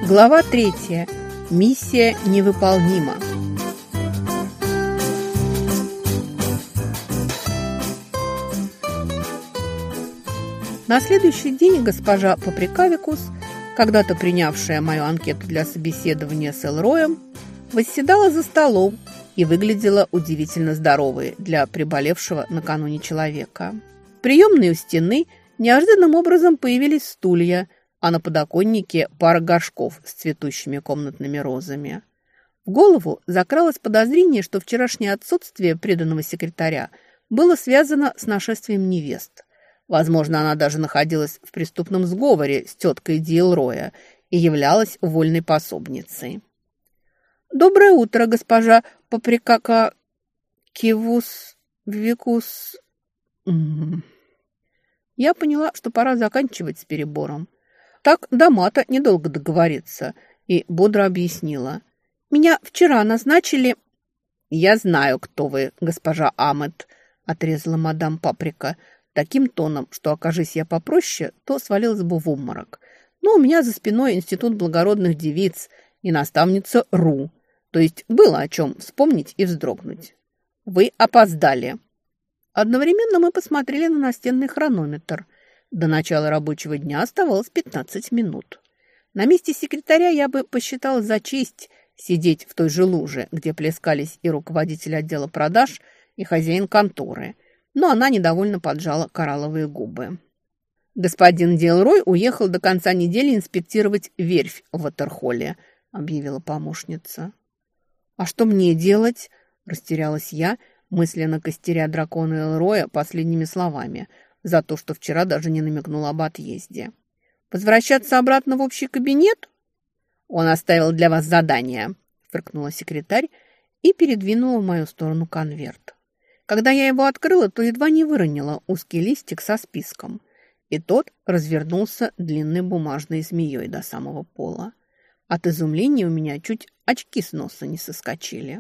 Глава 3. Миссия невыполнима. На следующий день госпожа Паприкавикус, когда-то принявшая мою анкету для собеседования с Элроем, восседала за столом и выглядела удивительно здоровой для приболевшего накануне человека. В приемной у стены неожиданным образом появились стулья, а на подоконнике пара горшков с цветущими комнатными розами. В голову закралось подозрение, что вчерашнее отсутствие преданного секретаря было связано с нашествием невест. Возможно, она даже находилась в преступном сговоре с теткой Ди Элроя и являлась вольной пособницей. «Доброе утро, госпожа Паприкака... Кивус... Викус...» Я поняла, что пора заканчивать с перебором. Так до мата недолго договориться, и бодро объяснила. «Меня вчера назначили...» «Я знаю, кто вы, госпожа Амет», — отрезала мадам Паприка таким тоном, что, окажись я попроще, то свалилась бы в обморок. Но у меня за спиной институт благородных девиц и наставница Ру, то есть было о чем вспомнить и вздрогнуть. «Вы опоздали». Одновременно мы посмотрели на настенный хронометр. До начала рабочего дня оставалось 15 минут. На месте секретаря я бы посчитала за честь сидеть в той же луже, где плескались и руководитель отдела продаж, и хозяин конторы. Но она недовольно поджала коралловые губы. «Господин Делрой уехал до конца недели инспектировать верфь в Ватерхолле», — объявила помощница. «А что мне делать?» — растерялась я, мысленно костеря дракона Элроя последними словами за то, что вчера даже не намекнула об отъезде. «Возвращаться обратно в общий кабинет?» «Он оставил для вас задание», — фыркнула секретарь и передвинула в мою сторону конверт. Когда я его открыла, то едва не выронила узкий листик со списком, и тот развернулся длинной бумажной змеей до самого пола. От изумления у меня чуть очки с носа не соскочили.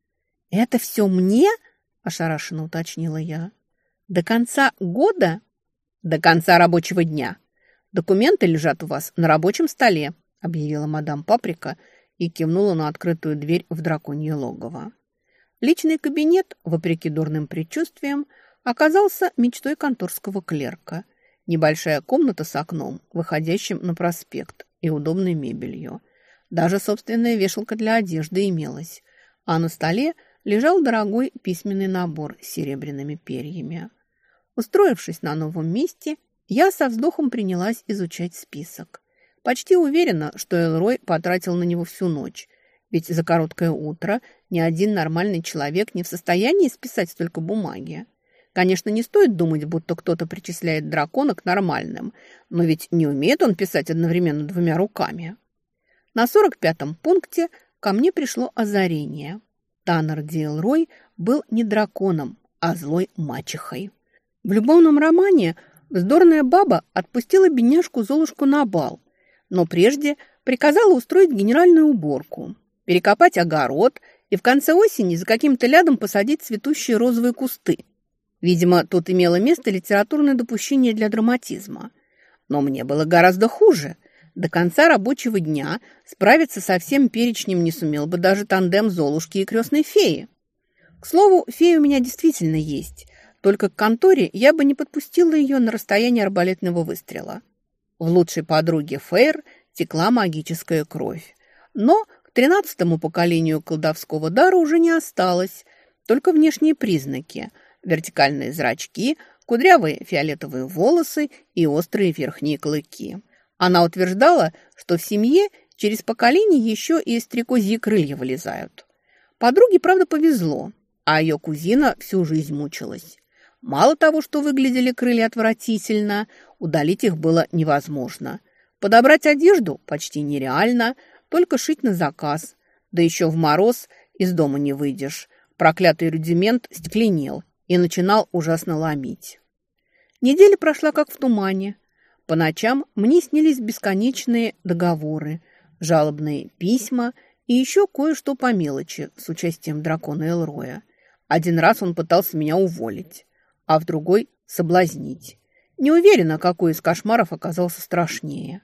«Это все мне?» – ошарашенно уточнила я. «До конца года?» «До конца рабочего дня. Документы лежат у вас на рабочем столе», – объявила мадам Паприка и кивнула на открытую дверь в драконье логово. Личный кабинет, вопреки дурным предчувствиям, оказался мечтой конторского клерка. Небольшая комната с окном, выходящим на проспект, и удобной мебелью. Даже собственная вешалка для одежды имелась, а на столе лежал дорогой письменный набор с серебряными перьями. Устроившись на новом месте, я со вздохом принялась изучать список. Почти уверена, что Элрой потратил на него всю ночь, ведь за короткое утро ни один нормальный человек не в состоянии списать столько бумаги. Конечно, не стоит думать, будто кто-то причисляет дракона к нормальным, но ведь не умеет он писать одновременно двумя руками. На 45-м пункте ко мне пришло озарение. Таннер Ди Элрой был не драконом, а злой мачехой. В любовном романе вздорная баба отпустила бедняжку Золушку на бал, но прежде приказала устроить генеральную уборку, перекопать огород и в конце осени за каким-то лядом посадить цветущие розовые кусты. Видимо, тут имело место литературное допущение для драматизма. Но мне было гораздо хуже. До конца рабочего дня справиться со всем перечнем не сумел бы даже тандем Золушки и крестной феи. К слову, фея у меня действительно есть, только к конторе я бы не подпустила ее на расстояние арбалетного выстрела. В лучшей подруге Фейр текла магическая кровь. Но к 13-му поколению колдовского дара уже не осталось, только внешние признаки – вертикальные зрачки, кудрявые фиолетовые волосы и острые верхние клыки. Она утверждала, что в семье через поколение еще и из стрекозьи крылья вылезают. Подруге, правда, повезло, а ее кузина всю жизнь мучилась. Мало того, что выглядели крылья отвратительно, удалить их было невозможно. Подобрать одежду почти нереально, только шить на заказ. Да еще в мороз из дома не выйдешь. Проклятый рудимент стекленел и начинал ужасно ломить. Неделя прошла как в тумане. По ночам мне снились бесконечные договоры, жалобные письма и еще кое-что по мелочи с участием дракона Элроя. Один раз он пытался меня уволить, а в другой – соблазнить. Не уверена, какой из кошмаров оказался страшнее.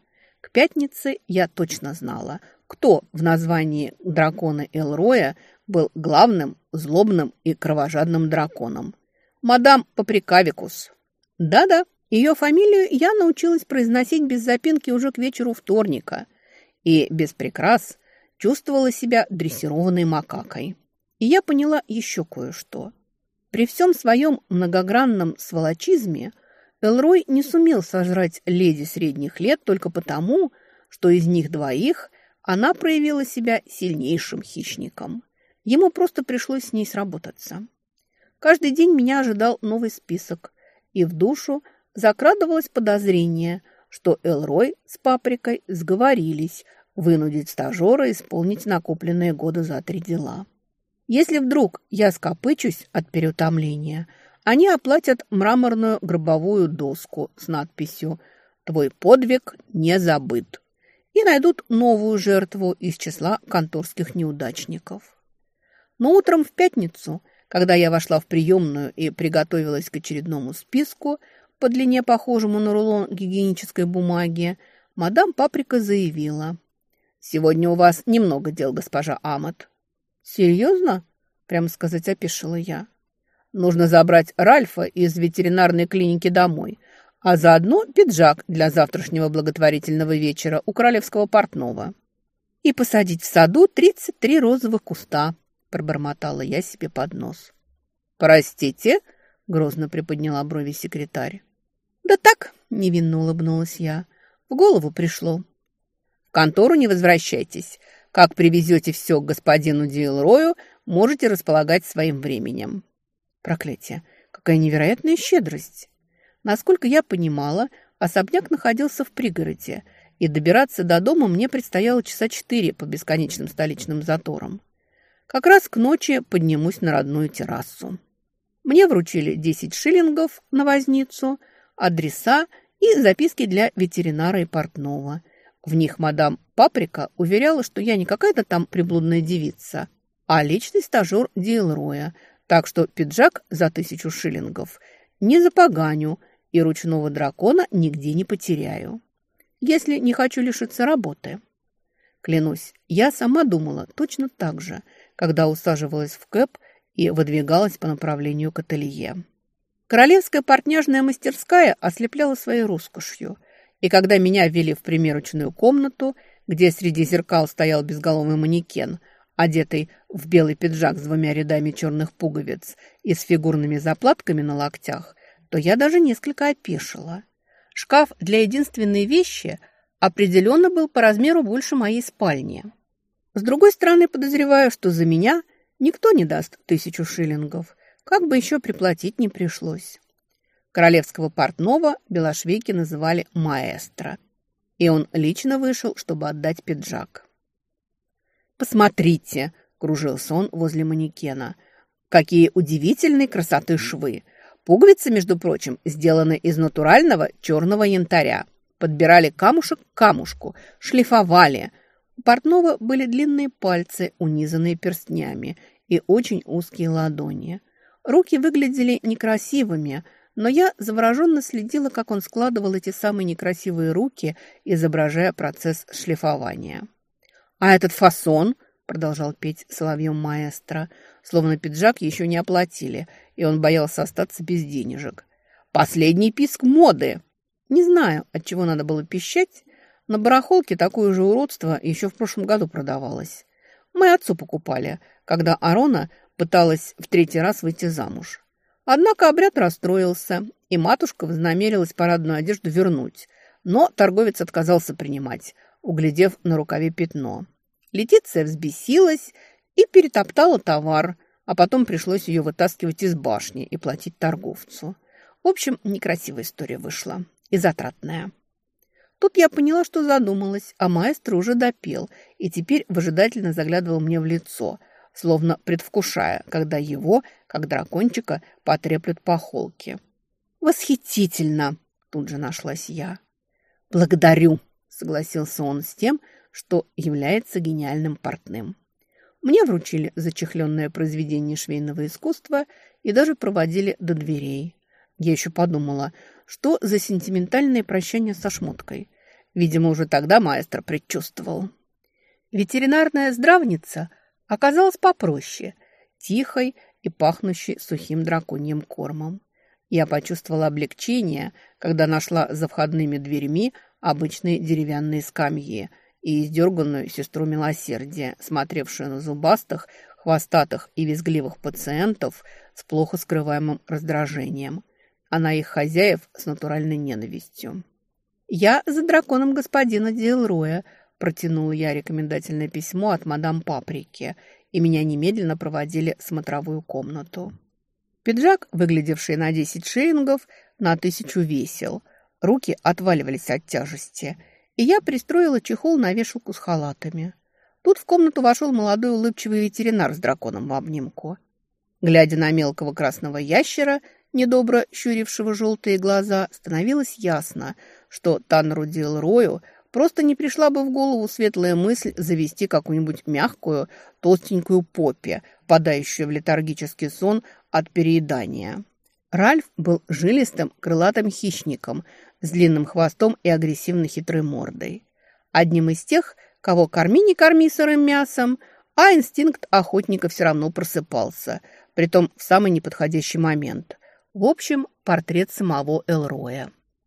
К пятнице я точно знала, кто в названии дракона Элроя был главным, злобным и кровожадным драконом. Мадам Паприкавикус. Да-да, ее фамилию я научилась произносить без запинки уже к вечеру вторника и без прикрас чувствовала себя дрессированной макакой. И я поняла еще кое-что. При всем своем многогранном сволочизме Элрой не сумел сожрать леди средних лет только потому, что из них двоих она проявила себя сильнейшим хищником. Ему просто пришлось с ней сработаться. Каждый день меня ожидал новый список, и в душу закрадывалось подозрение, что Элрой с Паприкой сговорились вынудить стажера исполнить накопленные годы за 3 дела. Если вдруг я скопычусь от переутомления, они оплатят мраморную гробовую доску с надписью «Твой подвиг не забыт» и найдут новую жертву из числа конторских неудачников. Но утром в пятницу, когда я вошла в приемную и приготовилась к очередному списку, по длине похожему на рулон гигиенической бумаги, мадам Паприка заявила: «Сегодня у вас немного дел, госпожа Амот». «Серьезно?» – прямо сказать, опешила я. «Нужно забрать Ральфа из ветеринарной клиники домой, а заодно пиджак для завтрашнего благотворительного вечера у королевского портного. И посадить в саду 33 розовых куста», – пробормотала я себе под нос. «Простите?» – грозно приподняла брови секретарь. «Да так», – невинно улыбнулась я, – «в голову пришло». «В контору не возвращайтесь. Как привезете все к господину Диэлрою, можете располагать своим временем». Проклятие, какая невероятная щедрость! Насколько я понимала, особняк находился в пригороде, и добираться до дома мне предстояло часа 4 по бесконечным столичным заторам. Как раз к ночи поднимусь на родную террасу. Мне вручили 10 шиллингов на возницу, адреса и записки для ветеринара и портного. В них мадам Паприка уверяла, что я не какая-то там приблудная девица, а личный стажер Диэлроя, так что пиджак за 1000 шиллингов не запоганю и ручного дракона нигде не потеряю, если не хочу лишиться работы. Клянусь, я сама думала точно так же, когда усаживалась в кэб и выдвигалась по направлению к ателье. Королевская портняжная мастерская ослепляла своей роскошью, и когда меня ввели в примерочную комнату, где среди зеркал стоял безголовый манекен, одетый в белый пиджак с 2 рядами черных пуговиц и с фигурными заплатками на локтях, то я даже несколько опешила. Шкаф для единственной вещи определенно был по размеру больше моей спальни. С другой стороны, подозреваю, что за меня никто не даст 1000 шиллингов, как бы еще приплатить не пришлось. Королевского портного белошвейки называли маэстро, и он лично вышел, чтобы отдать пиджак. «Посмотрите!» – кружился он возле манекена. «Какие удивительной красоты швы! Пуговицы, между прочим, сделаны из натурального черного янтаря. Подбирали камушек к камушку, шлифовали. У портного были длинные пальцы, унизанные перстнями, и очень узкие ладони. Руки выглядели некрасивыми, но я завороженно следила, как он складывал эти самые некрасивые руки, изображая процесс шлифования. «А этот фасон», – продолжал петь соловьем маэстро, словно пиджак еще не оплатили, и он боялся остаться без денежек. «Последний писк моды!» Не знаю, от чего надо было пищать, на барахолке такое же уродство еще в прошлом году продавалось. Мы отцу покупали, когда Арона пыталась в 3-й раз выйти замуж. Однако обряд расстроился, и матушка вознамерилась парадную одежду вернуть, но торговец отказался принимать, углядев на рукаве пятно. Летиция взбесилась и перетоптала товар, а потом пришлось ее вытаскивать из башни и платить торговцу. В общем, некрасивая история вышла и затратная. Тут я поняла, что задумалась, а маэстро уже допел и теперь выжидательно заглядывал мне в лицо, словно предвкушая, когда его, как дракончика, потреплют по холке. «Восхитительно!» – тут же нашлась я. «Благодарю!» – согласился он с тем, что является гениальным портным. Мне вручили зачехленное произведение швейного искусства и даже проводили до дверей. Я еще подумала, что за сентиментальное прощание со шмоткой. Видимо, уже тогда маэстро предчувствовал. Ветеринарная здравница оказалась попроще, тихой и пахнущей сухим драконьим кормом. Я почувствовала облегчение, когда нашла за входными дверьми обычные деревянные скамьи и издерганную сестру милосердия, смотревшую на зубастых, хвостатых и визгливых пациентов с плохо скрываемым раздражением, а на их хозяев с натуральной ненавистью. «Я за драконом господина Диэлроя», – протянула я рекомендательное письмо от мадам Паприки, и меня немедленно проводили в смотровую комнату. Пиджак, выглядевший на 10 шиллингов, на 1000 весил. Руки отваливались от тяжести, и я пристроила чехол на вешалку с халатами. Тут в комнату вошел молодой улыбчивый ветеринар с драконом в обнимку. Глядя на мелкого красного ящера, недобро щурившего желтые глаза, становилось ясно, что Таннеру Диэлрою просто не пришла бы в голову светлая мысль завести какую-нибудь мягкую, толстенькую поппи, впадающую в летаргический сон от переедания. Ральф был жилистым крылатым хищником с длинным хвостом и агрессивно хитрой мордой. Одним из тех, кого корми не корми сырым мясом, а инстинкт охотника все равно просыпался, притом в самый неподходящий момент. В общем, портрет самого Элроя.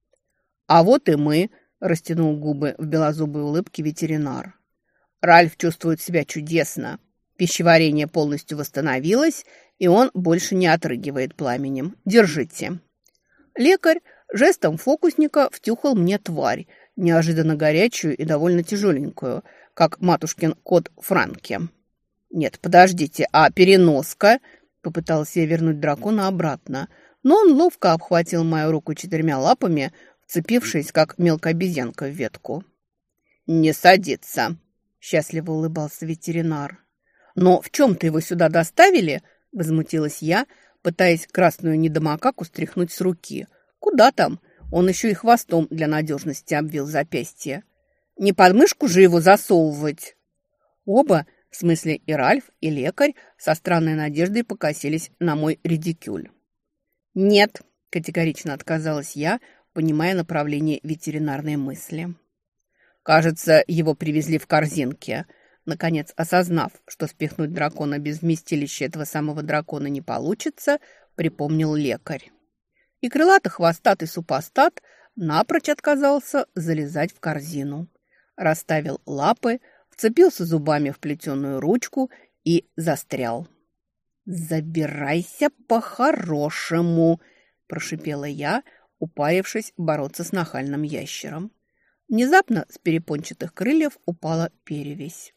«А вот и мы», – растянул губы в белозубой улыбке ветеринар. «Ральф чувствует себя чудесно. Пищеварение полностью восстановилось, и он больше не отрыгивает пламенем. Держите». Лекарь жестом фокусника втюхал мне тварь, неожиданно горячую и довольно тяжеленькую, как матушкин кот Франки. «Нет, подождите, а переноска?» – попытался я вернуть дракона обратно, но он ловко обхватил мою руку 4 лапами, вцепившись, как мелкая обезьянка в ветку. «Не садится», – счастливо улыбался ветеринар. «Но в чем-то его сюда доставили?» – возмутилась я, пытаясь красную недомакаку стряхнуть с руки. «Куда там? Он еще и хвостом для надежности обвил запястье. Не под мышку же его засовывать!» Оба, в смысле и Ральф, и лекарь, со странной надеждой покосились на мой редикюль. «Нет», – категорично отказалась я, понимая направление ветеринарной мысли. «Кажется, его привезли в корзинке». Наконец, осознав, что спихнуть дракона без вместилища этого самого дракона не получится, припомнил лекарь. И крылато-хвостатый супостат напрочь отказался залезать в корзину. Расставил лапы, вцепился зубами в плетеную ручку и застрял. «Забирайся по-хорошему», – прошипела я, упарившись бороться с нахальным ящером. Внезапно с перепончатых крыльев упала перевесь.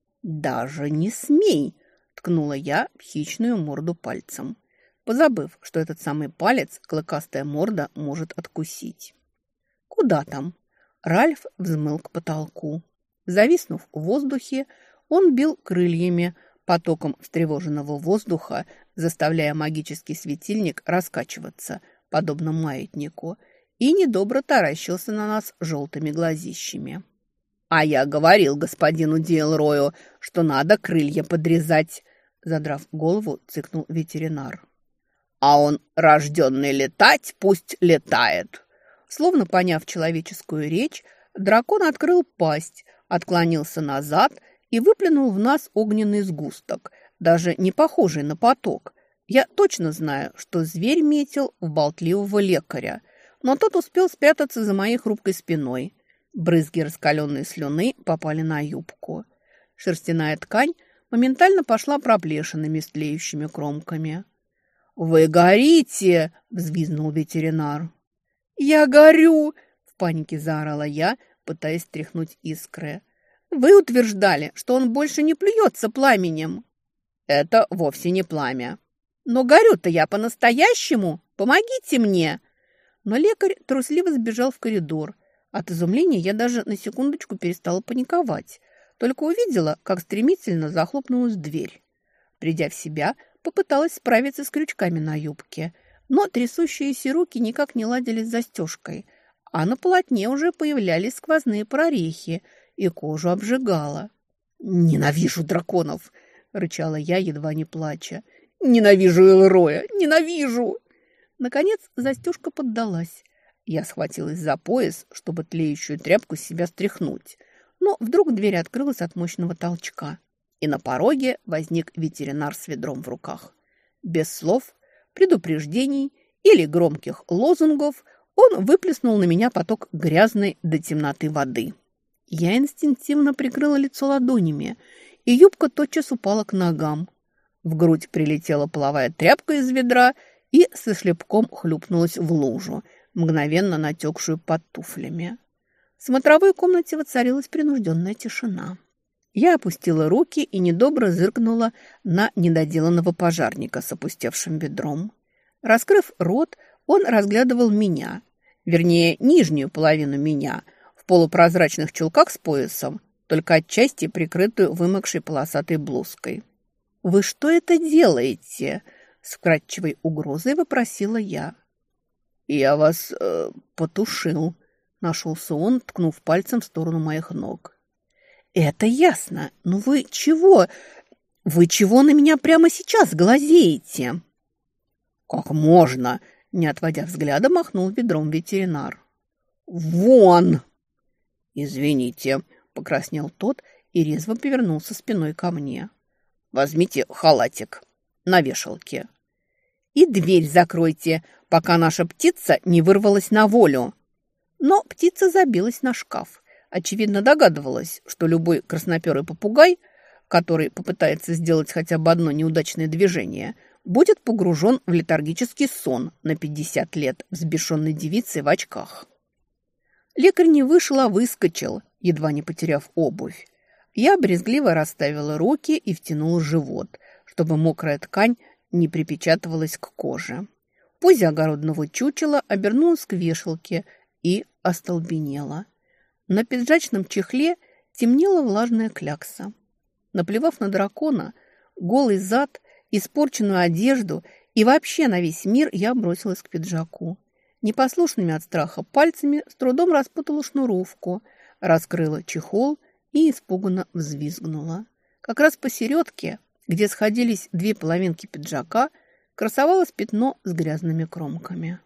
«Даже не смей!» – ткнула я в хищную морду пальцем, позабыв, что этот самый палец клыкастая морда может откусить. «Куда там?» Ральф взмыл к потолку. Зависнув в воздухе, он бил крыльями, потоком встревоженного воздуха, заставляя магический светильник раскачиваться, подобно маятнику, и недобро таращился на нас желтыми глазищами. «А я говорил господину Диэлрою, что надо крылья подрезать», – задрав голову, цыкнул ветеринар. «А он, рожденный летать, пусть летает». Словно поняв человеческую речь, дракон открыл пасть, отклонился назад и выплюнул в нас огненный сгусток, даже не похожий на поток. Я точно знаю, что зверь метил в болтливого лекаря, но тот успел спрятаться за моей хрупкой спиной. Брызги раскаленной слюны попали на юбку. Шерстяная ткань моментально пошла проплешинами с тлеющими кромками. «Вы горите!» – взвизгнул ветеринар. «Я горю!» – в панике заорала я, пытаясь стряхнуть искры. «Вы утверждали, что он больше не плюется пламенем». «Это вовсе не пламя». «Но горю-то я по-настоящему! Помогите мне!» Но лекарь трусливо сбежал в коридор. От изумления я даже на секундочку перестала паниковать. Только увидела, как стремительно захлопнулась дверь. Придя в себя, попыталась справиться с крючками на юбке, но трясущиеся руки никак не ладили с застежкой, а на полотне уже появлялись сквозные прорехи, и кожу обжигала. «Ненавижу драконов!» – рычала я, едва не плача. «Ненавижу Элроя! Ненавижу!» Наконец застежка поддалась. Я схватилась за пояс, чтобы тлеющую тряпку с себя стряхнуть. Но вдруг дверь открылась от мощного толчка, и на пороге возник ветеринар с ведром в руках. Без слов, предупреждений или громких лозунгов он выплеснул на меня поток грязной до темноты воды. Я инстинктивно прикрыла лицо ладонями, и юбка тотчас упала к ногам. В грудь прилетела половая тряпка из ведра и со шлепком хлюпнулась в лужу, мгновенно натекшую под туфлями. В смотровой комнате воцарилась принужденная тишина. Я опустила руки и недобро зыркнула на недоделанного пожарника с опустевшим ведром. Раскрыв рот, он разглядывал меня, вернее, нижнюю половину меня, в полупрозрачных чулках с поясом, только отчасти прикрытую вымокшей полосатой блузкой. «Вы что это делаете?» – с вкрадчивой угрозой вопросила я. «Я вас потушил», – нашелся он, ткнув пальцем в сторону моих ног. «Это ясно. Но вы чего? Вы чего на меня прямо сейчас глазеете?» «Как можно?» – не отводя взгляда, махнул ведром ветеринар. «Вон!» «Извините», – покраснел тот и резво повернулся спиной ко мне. «Возьмите халатик на вешалке. И дверь закройте, пока наша птица не вырвалась на волю». Но птица забилась на шкаф. Очевидно, догадывалась, что любой красноперый попугай, который попытается сделать хотя бы одно неудачное движение, будет погружен в летаргический сон на 50 лет взбешенной девицей в очках. Лекарь не вышел, а выскочил, едва не потеряв обувь. Я брезгливо расставила руки и втянула живот, чтобы мокрая ткань не припечатывалась к коже. Поза огородного чучела обернулась к вешалке и остолбенела. На пиджачном чехле темнела влажная клякса. Наплевав на дракона, голый зад, испорченную одежду и вообще на весь мир, я бросилась к пиджаку. Непослушными от страха пальцами с трудом распутала шнуровку, раскрыла чехол и испуганно взвизгнула. Как раз посередке, где сходились две половинки пиджака, красовалось пятно с грязными кромками.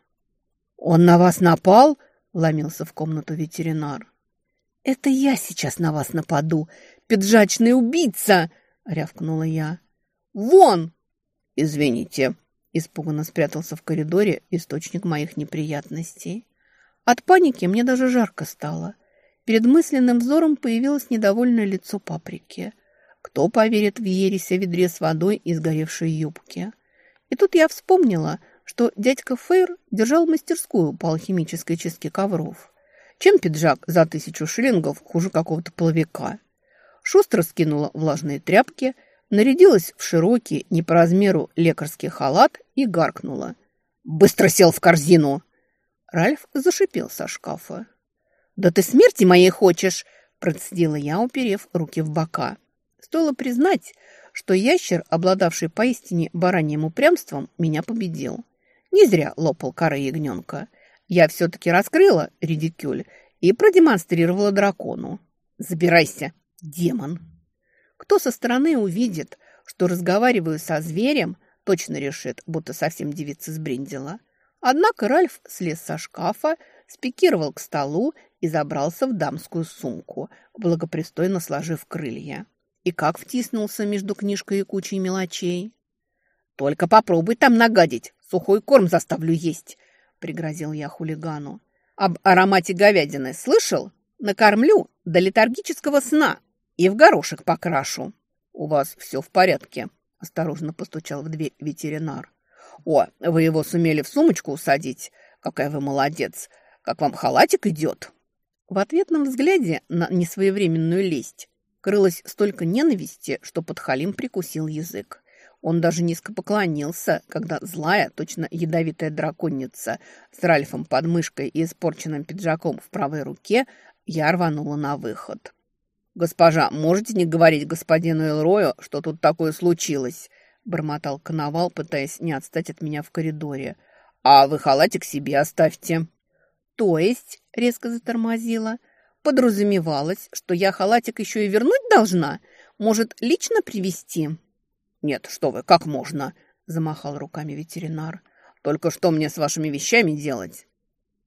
«Он на вас напал?» – вломился в комнату ветеринар. «Это я сейчас на вас нападу, пиджачный убийца!» – рявкнула я. «Вон!» «Извините», – испуганно спрятался в коридоре источник моих неприятностей. От паники мне даже жарко стало. Перед мысленным взором появилось недовольное лицо Паприки. Кто поверит в ересь о ведре с водой и сгоревшей юбке? И тут я вспомнила, что дядька Фейр держал мастерскую по алхимической чистке ковров. Чем пиджак за 1000 шиллингов хуже какого-то половика? Шустро скинула влажные тряпки, нарядилась в широкий, не по размеру лекарский халат и гаркнула. «Быстро сел в корзину!» Ральф зашипел со шкафа. «Да ты смерти моей хочешь!» – процедила я, уперев руки в бока. Стоило признать, что ящер, обладавший поистине бараньим упрямством, меня победил. Не зря лопал коры ягненка. Я все-таки раскрыла редикюль и продемонстрировала дракону. «Забирайся, демон!» Кто со стороны увидит, что разговариваю со зверем, точно решит, будто совсем девица сбрендила. Однако Ральф слез со шкафа, спикировал к столу и забрался в дамскую сумку, благопристойно сложив крылья. И как втиснулся между книжкой и кучей мелочей. «Только попробуй там нагадить, сухой корм заставлю есть», — пригрозил я хулигану. «Об аромате говядины слышал? Накормлю до летаргического сна и в горошек покрашу». «У вас все в порядке», — осторожно постучал в дверь ветеринар. «О, вы его сумели в сумочку усадить? Какая вы молодец! Как вам халатик идет?» В ответном взгляде на несвоевременную лесть крылось столько ненависти, что подхалим прикусил язык. Он даже низко поклонился, когда злая, точно ядовитая драконица с Ральфом под мышкой и испорченным пиджаком в правой руке, я рванула на выход. «Госпожа, можете не говорить господину Элрою, что тут такое случилось?» – бормотал Коновал, пытаясь не отстать от меня в коридоре. «А вы халатик себе оставьте». «То есть?» – резко затормозила. «Подразумевалось, что я халатик еще и вернуть должна? Может, лично привезти?» «Нет, что вы, как можно?» – замахал руками ветеринар. «Только что мне с вашими вещами делать?»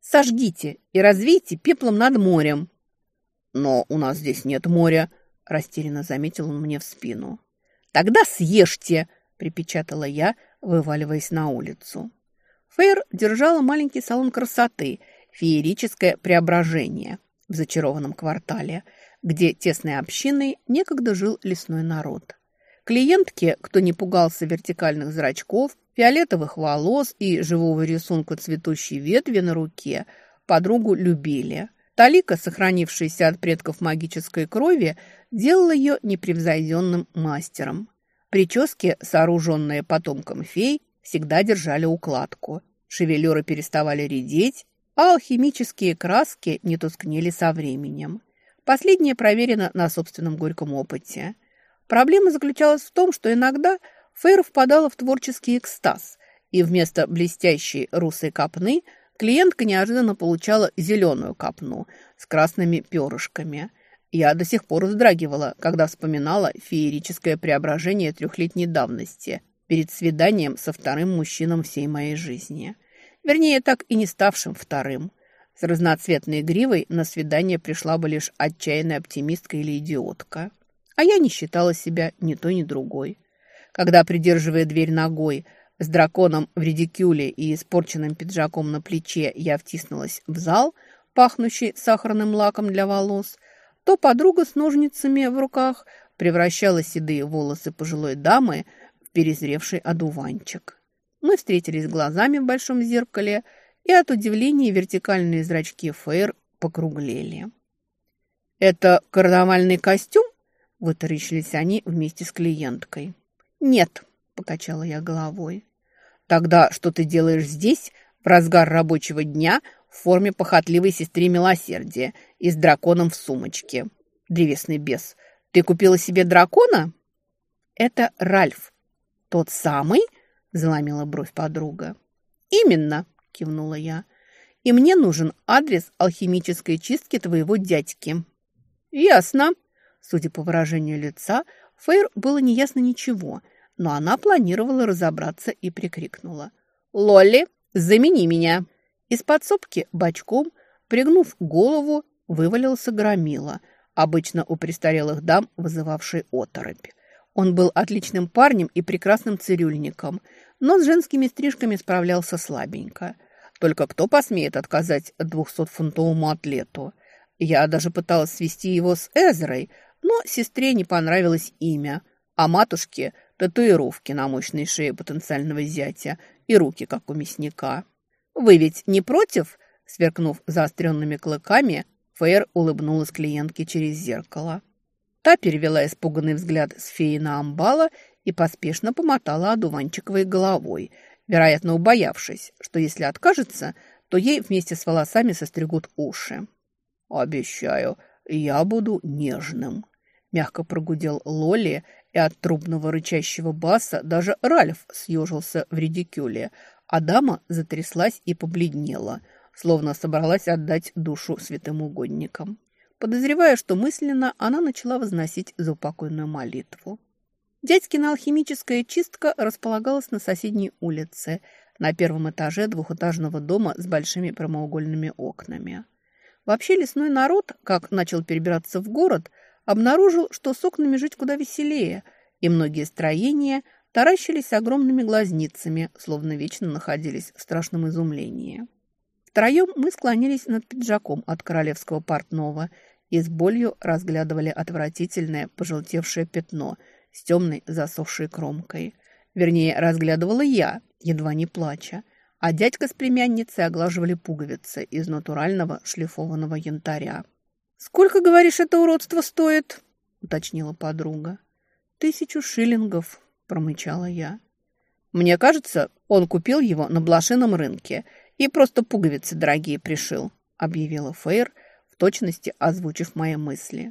Сожгите и развейте пеплом над морем». «Но у нас здесь нет моря», – растерянно заметил он мне в спину. «Тогда съешьте», – припечатала я, вываливаясь на улицу. Фейр держала маленький салон красоты «Феерическое преображение» в зачарованном квартале, где тесной общиной некогда жил лесной народ. Клиентки, кто не пугался вертикальных зрачков, фиолетовых волос и живого рисунка цветущей ветви на руке, подругу любили. Талика, сохранившаяся от предков магической крови, делала ее непревзойденным мастером. Прически, сооруженные потомком фей, всегда держали укладку. Шевелюры переставали редеть, а алхимические краски не тускнели со временем. Последнее проверено на собственном горьком опыте. Проблема заключалась в том, что иногда Фейр впадала в творческий экстаз, и вместо блестящей русой копны клиентка неожиданно получала зеленую копну с красными перышками. Я до сих пор вздрагивала, когда вспоминала феерическое преображение 3-летней давности перед свиданием со вторым мужчином всей моей жизни. Вернее, так и не ставшим вторым. С разноцветной гривой на свидание пришла бы лишь отчаянная оптимистка или идиотка. А я не считала себя ни той, ни другой. Когда, придерживая дверь ногой, с драконом в редикюле и испорченным пиджаком на плече я втиснулась в зал, пахнущий сахарным лаком для волос, то подруга с ножницами в руках превращала седые волосы пожилой дамы в перезревший одуванчик. Мы встретились глазами в большом зеркале, и от удивления вертикальные зрачки Фейр покруглели. «Это карнавальный костюм?» – вытаращились они вместе с клиенткой. «Нет», – покачала я головой. «Тогда что ты делаешь здесь, в разгар рабочего дня, в форме похотливой сестры милосердия и с драконом в сумочке? Древесный бес, ты купила себе дракона?» «Это Ральф». «Тот самый?» – заломила бровь подруга. «Именно», – кивнула я. «И мне нужен адрес алхимической чистки твоего дядьки». «Ясно». Судя по выражению лица, Фейр было неясно ничего, но она планировала разобраться и прикрикнула: «Лолли, замени меня!» Из подсобки бочком, пригнув голову, вывалился громила, обычно у престарелых дам вызывавший оторопь. Он был отличным парнем и прекрасным цирюльником, но с женскими стрижками справлялся слабенько. Только кто посмеет отказать 200-фунтовому атлету? Я даже пыталась свести его с Эзрой, но сестре не понравилось имя, а матушке – татуировки на мощной шее потенциального зятя и руки, как у мясника. «Вы ведь не против?» – сверкнув заостренными клыками, Фейр улыбнулась клиентке через зеркало. Та перевела испуганный взгляд с феи на амбала и поспешно помотала одуванчиковой головой, вероятно, убоявшись, что если откажется, то ей вместе с волосами состригут уши. «Обещаю, я буду нежным», – мягко прогудел Лолли, и от трубного рычащего баса даже Ральф съежился в редикюле, а дама затряслась и побледнела, словно собралась отдать душу святым угодникам. Подозревая, что мысленно она начала возносить заупокойную молитву. Дядькина алхимическая чистка располагалась на соседней улице, на первом этаже двухэтажного дома с большими прямоугольными окнами. Вообще лесной народ, как начал перебираться в город, обнаружил, что с окнами жить куда веселее, и многие строения таращились огромными глазницами, словно вечно находились в страшном изумлении. Втроем мы склонились над пиджаком от королевского портного и с болью разглядывали отвратительное пожелтевшее пятно с темной засохшей кромкой. Вернее, разглядывала я, едва не плача, а дядька с племянницей оглаживали пуговицы из натурального шлифованного янтаря. «Сколько, говоришь, это уродство стоит?» – уточнила подруга. 1000 шиллингов, промычала я. «Мне кажется, он купил его на блошином рынке и просто пуговицы дорогие пришил», – объявила Фейр, в точности озвучив мои мысли.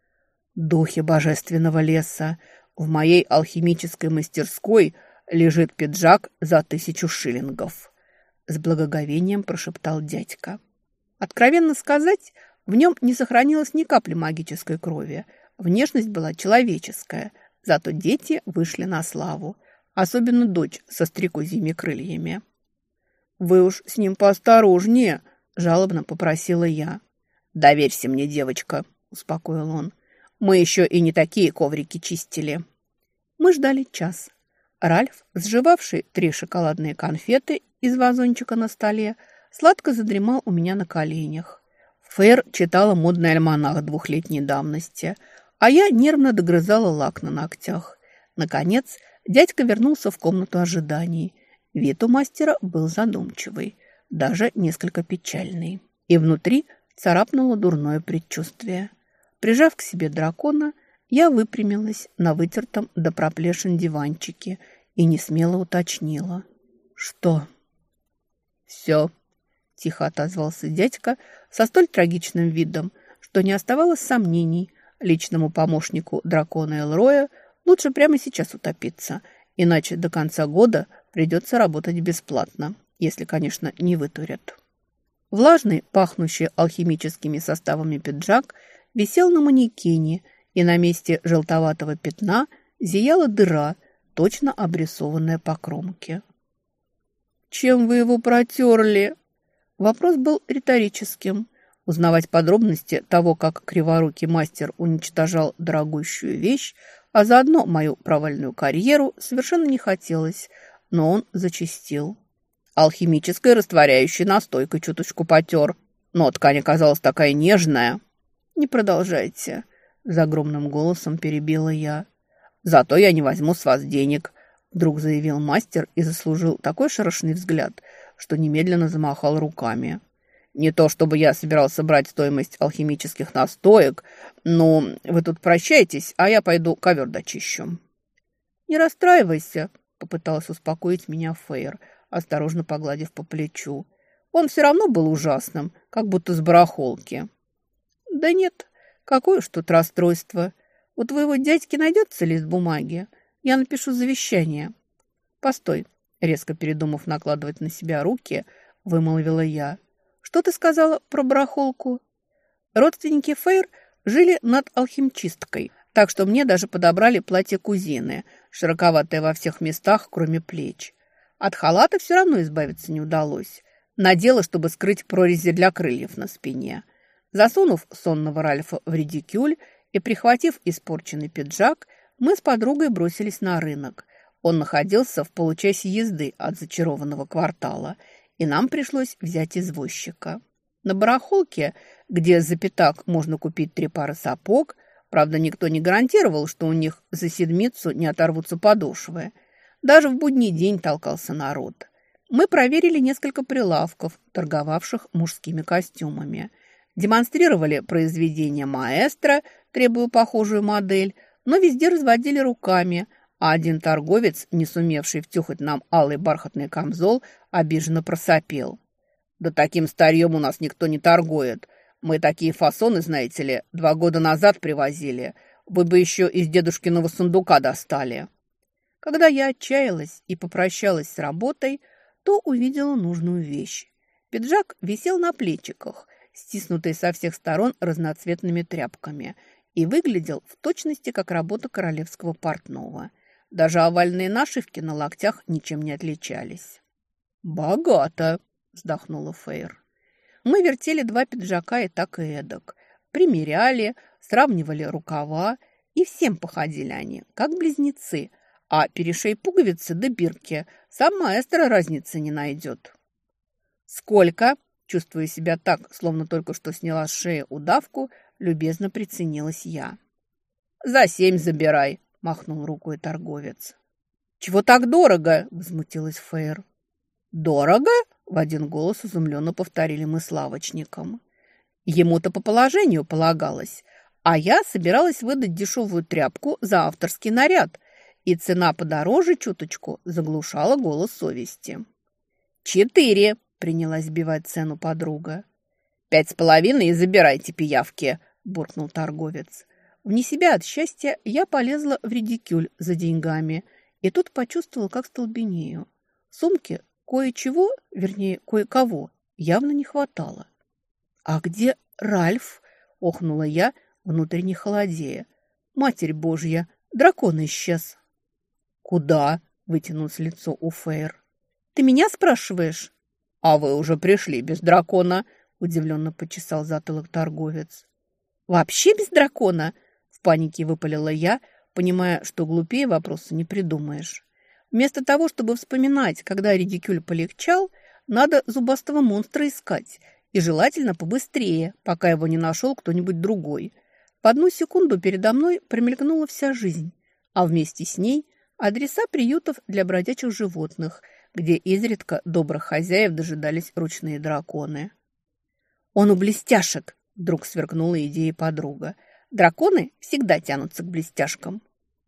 «Духи божественного леса! В моей алхимической мастерской лежит пиджак за 1000 шиллингов», – с благоговением прошептал дядька. Откровенно сказать, в нем не сохранилось ни капли магической крови. Внешность была человеческая, зато дети вышли на славу, особенно дочь со стрекозьими крыльями. «Вы уж с ним поосторожнее», – жалобно попросила я. «Доверься мне, девочка», – успокоил он. «Мы еще и не такие коврики чистили». Мы ждали час. Ральф, сживавший 3 шоколадные конфеты из вазончика на столе, сладко задремал у меня на коленях. Фейр читала модный альманах 2-летней давности, а я нервно догрызала лак на ногтях. Наконец, дядька вернулся в комнату ожиданий. Вид у мастера был задумчивый, даже несколько печальный. И внутри царапнуло дурное предчувствие. Прижав к себе дракона, я выпрямилась на вытертом до проплешин диванчике и несмело уточнила. «Что?» «Все», – тихо отозвался дядька со столь трагичным видом, что не оставалось сомнений. Личному помощнику дракона Элроя лучше прямо сейчас утопиться, иначе до конца года придется работать бесплатно, если, конечно, не вытурят. Влажный, пахнущий алхимическими составами пиджак висел на манекене, и на месте желтоватого пятна зияла дыра, точно обрисованная по кромке. «Чем вы его протерли?» Вопрос был риторическим. Узнавать подробности того, как криворукий мастер уничтожал дорогущую вещь, а заодно мою провальную карьеру, совершенно не хотелось, но он зачастил. «Алхимической растворяющей настойкой чуточку потер, но ткань оказалась такая нежная». «Не продолжайте», – загромным голосом перебила я. «Зато я не возьму с вас денег», – вдруг заявил мастер и заслужил такой шарашный взгляд, что немедленно замахал руками. «Не то чтобы я собирался брать стоимость алхимических настоек, но вы тут прощайтесь, а я пойду ковер дочищу». «Не расстраивайся», – попыталась успокоить меня Фейр, осторожно погладив по плечу. «Он все равно был ужасным, как будто с барахолки». «Да нет, какое ж тут расстройство. У твоего дядьки найдется лист бумаги? Я напишу завещание». «Постой», – резко передумав накладывать на себя руки, вымолвила я. «Что ты сказала про барахолку?» Родственники Фейр жили над алхимчисткой, так что мне даже подобрали платье кузины, широковатое во всех местах, кроме плеч. От халата все равно избавиться не удалось. Надела, чтобы скрыть прорези для крыльев на спине. Засунув сонного Ральфа в редикюль и прихватив испорченный пиджак, мы с подругой бросились на рынок. Он находился в получасе езды от зачарованного квартала, и нам пришлось взять извозчика. На барахолке, где за пятак можно купить 3 пары сапог, правда, никто не гарантировал, что у них за седмицу не оторвутся подошвы. Даже в будний день толкался народ. Мы проверили несколько прилавков, торговавших мужскими костюмами. Демонстрировали произведения маэстро, требуя похожую модель, но везде разводили руками, а один торговец, не сумевший втюхать нам алый бархатный камзол, обиженно просопел. «Да таким старьем у нас никто не торгует. Мы такие фасоны, знаете ли, 2 года назад привозили. Вы бы еще из дедушкиного сундука достали». Когда я отчаялась и попрощалась с работой, то увидела нужную вещь. Пиджак висел на плечиках, стиснутый со всех сторон разноцветными тряпками, и выглядел в точности как работа королевского портного. Даже овальные нашивки на локтях ничем не отличались. «Богато!» – вздохнула Фейр. Мы вертели 2 пиджака и так и эдак. Примеряли, сравнивали рукава, и всем походили они, как близнецы, а перешей пуговицы да бирки сам маэстро разницы не найдет. «Сколько?» – чувствуя себя так, словно только что сняла с шеи удавку, любезно приценилась я. «За 7 забирай», – махнул рукой торговец. «Чего так дорого?» – возмутилась Фейр. «Дорого?» – в один голос изумленно повторили мы с лавочником. Ему-то по положению полагалось, а я собиралась выдать дешевую тряпку за авторский наряд, и цена подороже чуточку заглушала голос совести. 4, принялась сбивать цену подруга. 5,5 и забирайте пиявки, буркнул торговец. Вне себя от счастья я полезла в редикюль за деньгами, и тут почувствовала, как столбенею. В сумке кое-чего, вернее, кое-кого явно не хватало. «А где Ральф?» – охнула я, внутренне холодея. «Матерь Божья, дракон исчез!» «Куда?» – вытянулось лицо у Фейр. «Ты меня спрашиваешь?» «А вы уже пришли без дракона», – удивленно почесал затылок торговец. «Вообще без дракона?» – в панике выпалила я, понимая, что глупее вопроса не придумаешь. Вместо того, чтобы вспоминать, когда редикюль полегчал, надо зубастого монстра искать, и желательно побыстрее, пока его не нашел кто-нибудь другой. В одну секунду передо мной промелькнула вся жизнь, а вместе с ней адреса приютов для бродячих животных, где изредка добрых хозяев дожидались ручные драконы. «Он у блестяшек!» – вдруг сверкнула идеей подруга. «Драконы всегда тянутся к блестяшкам».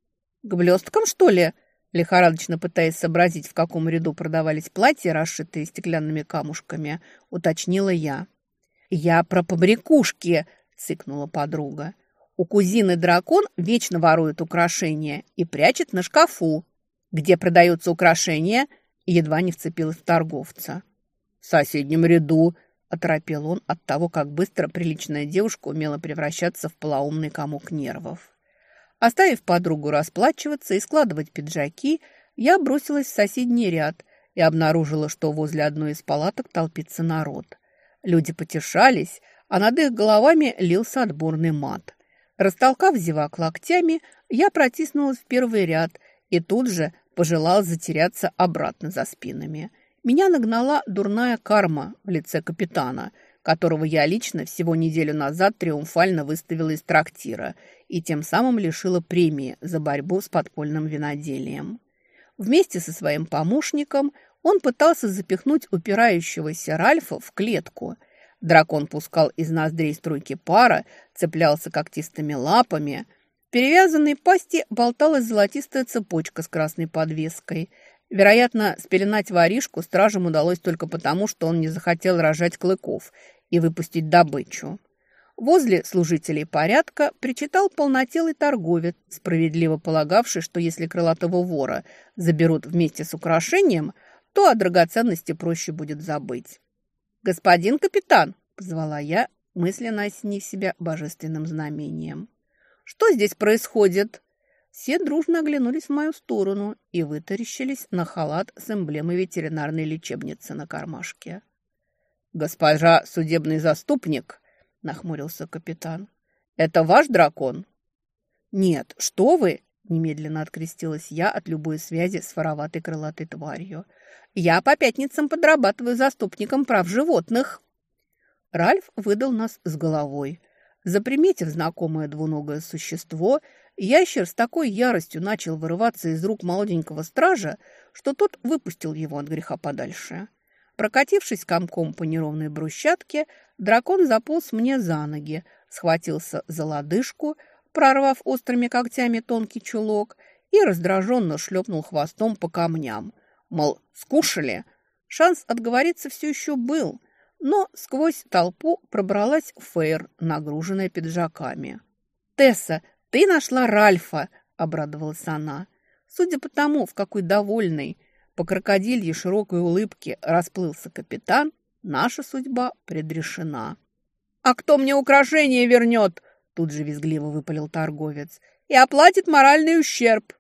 «К блесткам, что ли?» Лихорадочно пытаясь сообразить, в каком ряду продавались платья, расшитые стеклянными камушками, уточнила я. «Я про побрякушки!» – цыкнула подруга. «У кузины дракон вечно ворует украшения и прячет на шкафу. Где продаются украшения?» Едва не вцепилась в торговца. «В соседнем ряду», – оторопел он от того, как быстро приличная девушка умела превращаться в полоумный комок нервов. Оставив подругу расплачиваться и складывать пиджаки, я бросилась в соседний ряд и обнаружила, что возле одной из палаток толпится народ. Люди потешались, а над их головами лился отборный мат. Растолкав зевак локтями, я протиснулась в первый ряд и тут же пожелала затеряться обратно за спинами. Меня нагнала дурная карма в лице капитана, которого я лично всего неделю назад триумфально выставила из трактира и тем самым лишила премии за борьбу с подпольным виноделием. Вместе со своим помощником он пытался запихнуть упирающегося Ральфа в клетку. Дракон пускал из ноздрей струйки пара, цеплялся когтистыми лапами. В перевязанной пасти болталась золотистая цепочка с красной подвеской. Вероятно, спеленать воришку стражам удалось только потому, что он не захотел рожать клыков и выпустить добычу. Возле служителей порядка причитал полнотелый торговец, справедливо полагавший, что если крылатого вора заберут вместе с украшением, то о драгоценности проще будет забыть. «Господин капитан!» – позвала я, мысленно осенив себя божественным знамением. «Что здесь происходит?» Все дружно оглянулись в мою сторону и вытаращились на халат с эмблемой ветеринарной лечебницы на кармашке. «Госпожа судебный заступник!» – нахмурился капитан. «Это ваш дракон?» «Нет, что вы!» – немедленно открестилась я от любой связи с вороватой крылатой тварью. «Я по пятницам подрабатываю заступником прав животных». Ральф выдал нас с головой. Заприметив знакомое двуногое существо, ящер с такой яростью начал вырываться из рук молоденького стража, что тот выпустил его от греха подальше. Прокатившись комком по неровной брусчатке, дракон заполз мне за ноги, схватился за лодыжку, прорвав острыми когтями тонкий чулок, и раздраженно шлепнул хвостом по камням. Мол, скушали? Шанс отговориться все еще был, но сквозь толпу пробралась Фейр, нагруженная пиджаками. «Тесса, ты нашла Ральфа!» – обрадовалась она. Судя по тому, в какой довольной, по крокодилье широкой улыбке расплылся капитан, наша судьба предрешена. «А кто мне украшение вернет?» – тут же визгливо выпалил торговец. «И оплатит моральный ущерб».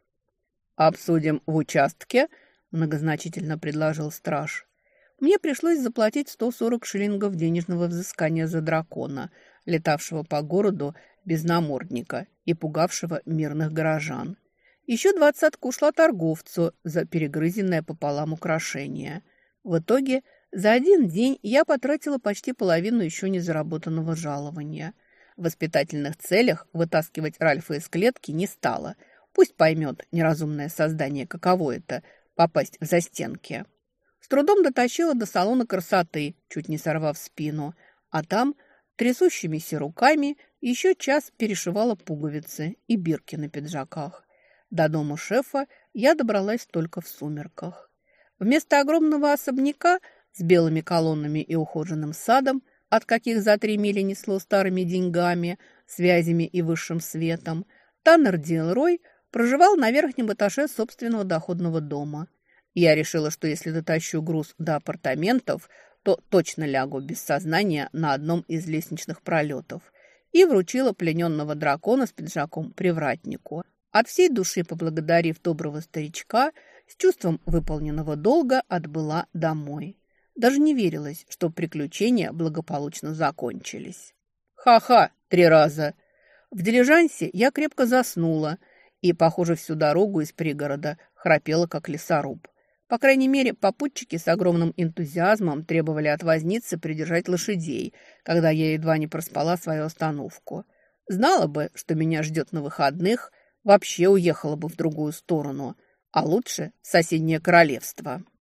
«Обсудим в участке», – многозначительно предложил страж. Мне пришлось заплатить 140 шиллингов денежного взыскания за дракона, летавшего по городу без намордника и пугавшего мирных горожан. Еще 20 ушла торговцу за перегрызенное пополам украшение. В итоге за один день я потратила почти половину еще не заработанного жалования. В воспитательных целях вытаскивать Ральфа из клетки не стала. Пусть поймет неразумное создание, каково это – попасть в застенки. С трудом дотащила до салона красоты, чуть не сорвав спину, а там трясущимися руками еще час перешивала пуговицы и бирки на пиджаках. До дома шефа я добралась только в сумерках. Вместо огромного особняка с белыми колоннами и ухоженным садом, от каких за 3 мили несло старыми деньгами, связями и высшим светом, Таннер Дилрой проживал на верхнем этаже собственного доходного дома. Я решила, что если дотащу груз до апартаментов, то точно лягу без сознания на одном из лестничных пролетов, и вручила плененного дракона с пиджаком привратнику. От всей души поблагодарив доброго старичка, с чувством выполненного долга отбыла домой. Даже не верилось, что приключения благополучно закончились. Ха-ха, 3 раза. В дилижансе я крепко заснула и, похоже, всю дорогу из пригорода храпела, как лесоруб. По крайней мере, попутчики с огромным энтузиазмом требовали от возницы придержать лошадей, когда я едва не проспала свою остановку. Знала бы, что меня ждет на выходных, вообще уехала бы в другую сторону, а лучше в соседнее королевство.